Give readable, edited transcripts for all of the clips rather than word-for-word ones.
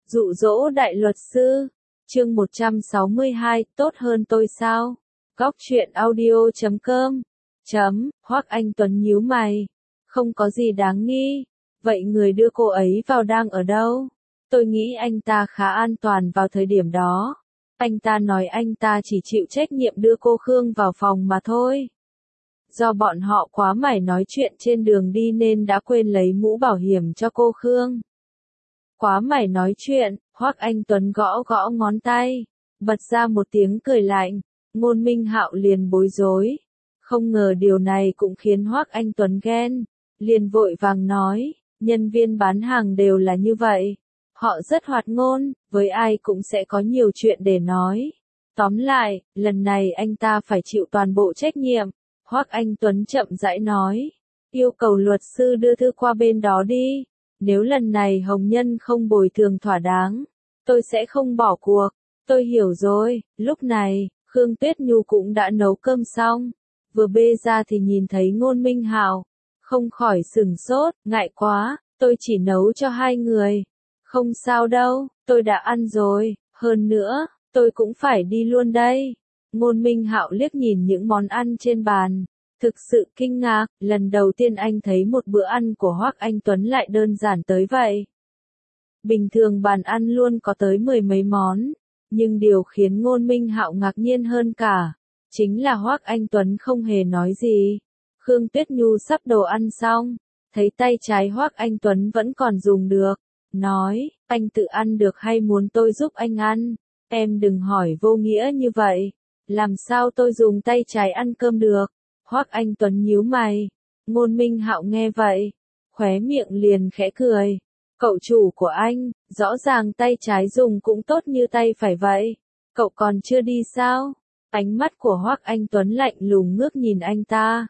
Dụ dỗ đại luật sư. Chương 162, tốt hơn tôi sao? Góc truyện audio.com. Hoắc Anh Tuấn nhíu mày. Không có gì đáng nghi. Vậy người đưa cô ấy vào đang ở đâu? Tôi nghĩ anh ta khá an toàn vào thời điểm đó. Anh ta nói anh ta chỉ chịu trách nhiệm đưa cô Khương vào phòng mà thôi. Do bọn họ quá mải nói chuyện trên đường đi nên đã quên lấy mũ bảo hiểm cho cô Khương. Quá mải nói chuyện, Hoắc Anh Tuấn gõ gõ ngón tay, bật ra một tiếng cười lạnh. Ngôn Minh Hạo liền bối rối. Không ngờ điều này cũng khiến Hoắc Anh Tuấn ghen. Liền vội vàng nói, nhân viên bán hàng đều là như vậy. Họ rất hoạt ngôn, với ai cũng sẽ có nhiều chuyện để nói. Tóm lại, lần này anh ta phải chịu toàn bộ trách nhiệm. Hoắc Anh Tuấn chậm rãi nói, yêu cầu luật sư đưa thư qua bên đó đi. Nếu lần này Hồng Nhân không bồi thường thỏa đáng, tôi sẽ không bỏ cuộc. Tôi hiểu rồi. Lúc này, Khương Tuyết Nhu cũng đã nấu cơm xong. Vừa bê ra thì nhìn thấy Ngôn Minh Hạo. Không khỏi sửng sốt, ngại quá, tôi chỉ nấu cho 2 người. Không sao đâu, tôi đã ăn rồi, hơn nữa, tôi cũng phải đi luôn đây. Ngôn Minh Hạo liếc nhìn những món ăn trên bàn. Thực sự kinh ngạc, lần đầu tiên anh thấy một bữa ăn của Hoắc Anh Tuấn lại đơn giản tới vậy. Bình thường bàn ăn luôn có tới 10 mấy món, nhưng điều khiến Ngôn Minh Hạo ngạc nhiên hơn cả, chính là Hoắc Anh Tuấn không hề nói gì. Khương Tuyết Nhu sắp đồ ăn xong, thấy tay trái Hoắc Anh Tuấn vẫn còn dùng được, nói, anh tự ăn được hay muốn tôi giúp anh ăn? Em đừng hỏi vô nghĩa như vậy, làm sao tôi dùng tay trái ăn cơm được? Hoắc Anh Tuấn nhíu mày. Ngôn Minh Hạo nghe vậy, khóe miệng liền khẽ cười. Cậu chủ của anh, rõ ràng tay trái dùng cũng tốt như tay phải vậy. Cậu còn chưa đi sao? Ánh mắt của Hoắc Anh Tuấn lạnh lùng ngước nhìn anh ta.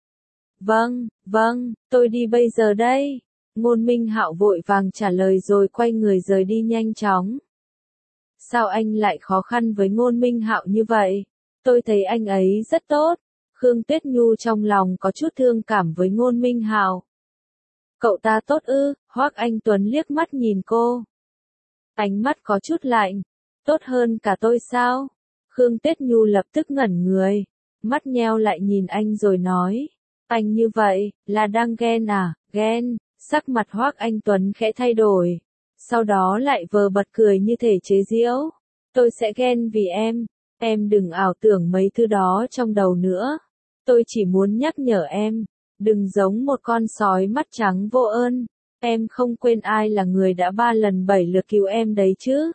Vâng, tôi đi bây giờ đây. Ngôn Minh Hạo vội vàng trả lời rồi quay người rời đi nhanh chóng. Sao anh lại khó khăn với Ngôn Minh Hạo như vậy? Tôi thấy anh ấy rất tốt. Khương Tuyết Nhu trong lòng có chút thương cảm với Ngôn Minh Hạo. Cậu ta tốt ư? Hoắc Anh Tuấn liếc mắt nhìn cô. Ánh mắt có chút lạnh. Tốt hơn cả tôi sao? Khương Tuyết Nhu lập tức ngẩn người. Mắt nheo lại nhìn anh rồi nói. Anh như vậy, là đang ghen à? Ghen. Sắc mặt Hoắc Anh Tuấn khẽ thay đổi. Sau đó lại vờ bật cười như thể chế giễu. Tôi sẽ ghen vì em đừng ảo tưởng mấy thứ đó trong đầu nữa. Tôi chỉ muốn nhắc nhở em, đừng giống một con sói mắt trắng vô ơn. Em không quên ai là người đã 3 lần 7 lượt cứu em đấy chứ.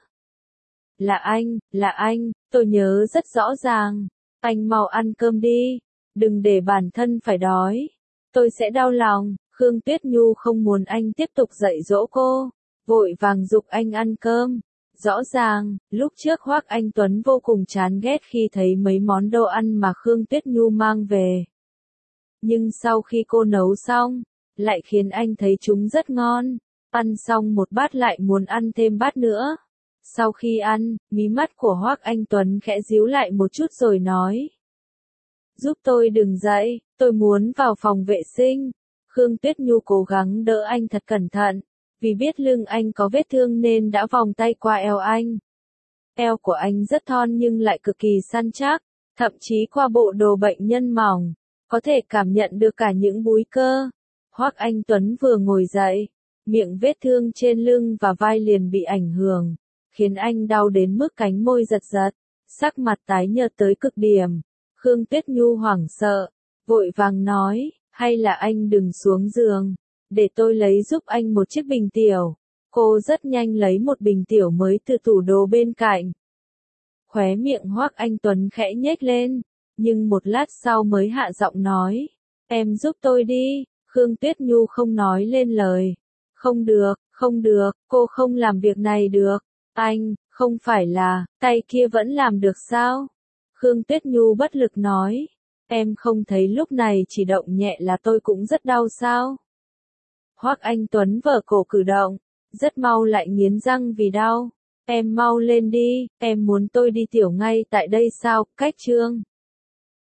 Là anh, tôi nhớ rất rõ ràng. Anh mau ăn cơm đi, đừng để bản thân phải đói. Tôi sẽ đau lòng. Khương Tuyết Nhu không muốn anh tiếp tục dạy dỗ cô, vội vàng giục anh ăn cơm. Rõ ràng, lúc trước Hoắc Anh Tuấn vô cùng chán ghét khi thấy mấy món đồ ăn mà Khương Tuyết Nhu mang về. Nhưng sau khi cô nấu xong, lại khiến anh thấy chúng rất ngon. Ăn xong một bát lại muốn ăn thêm bát nữa. Sau khi ăn, mí mắt của Hoắc Anh Tuấn khẽ díu lại một chút rồi nói. Giúp tôi đừng dậy, tôi muốn vào phòng vệ sinh. Khương Tuyết Nhu cố gắng đỡ anh thật cẩn thận. Vì biết lưng anh có vết thương nên đã vòng tay qua eo anh. Eo của anh rất thon nhưng lại cực kỳ săn chắc, thậm chí qua bộ đồ bệnh nhân mỏng, có thể cảm nhận được cả những búi cơ. Hoắc Anh Tuấn vừa ngồi dậy, miệng vết thương trên lưng và vai liền bị ảnh hưởng, khiến anh đau đến mức cánh môi giật giật, sắc mặt tái nhợt tới cực điểm. Khương Tuyết Nhu hoảng sợ, vội vàng nói, hay là anh đừng xuống giường. Để tôi lấy giúp anh một chiếc bình tiểu. Cô rất nhanh lấy một bình tiểu mới từ tủ đồ bên cạnh. Khóe miệng Hoắc Anh Tuấn khẽ nhếch lên, nhưng một lát sau mới hạ giọng nói. Em giúp tôi đi. Khương Tuyết Nhu không nói lên lời. Không được, cô không làm việc này được. Anh, không phải là, tay kia vẫn làm được sao? Khương Tuyết Nhu bất lực nói. Em không thấy lúc này chỉ động nhẹ là tôi cũng rất đau sao? Hoắc Anh Tuấn vở cổ cử động, rất mau lại nghiến răng vì đau. Em mau lên đi, em muốn tôi đi tiểu ngay tại đây sao? Cách chương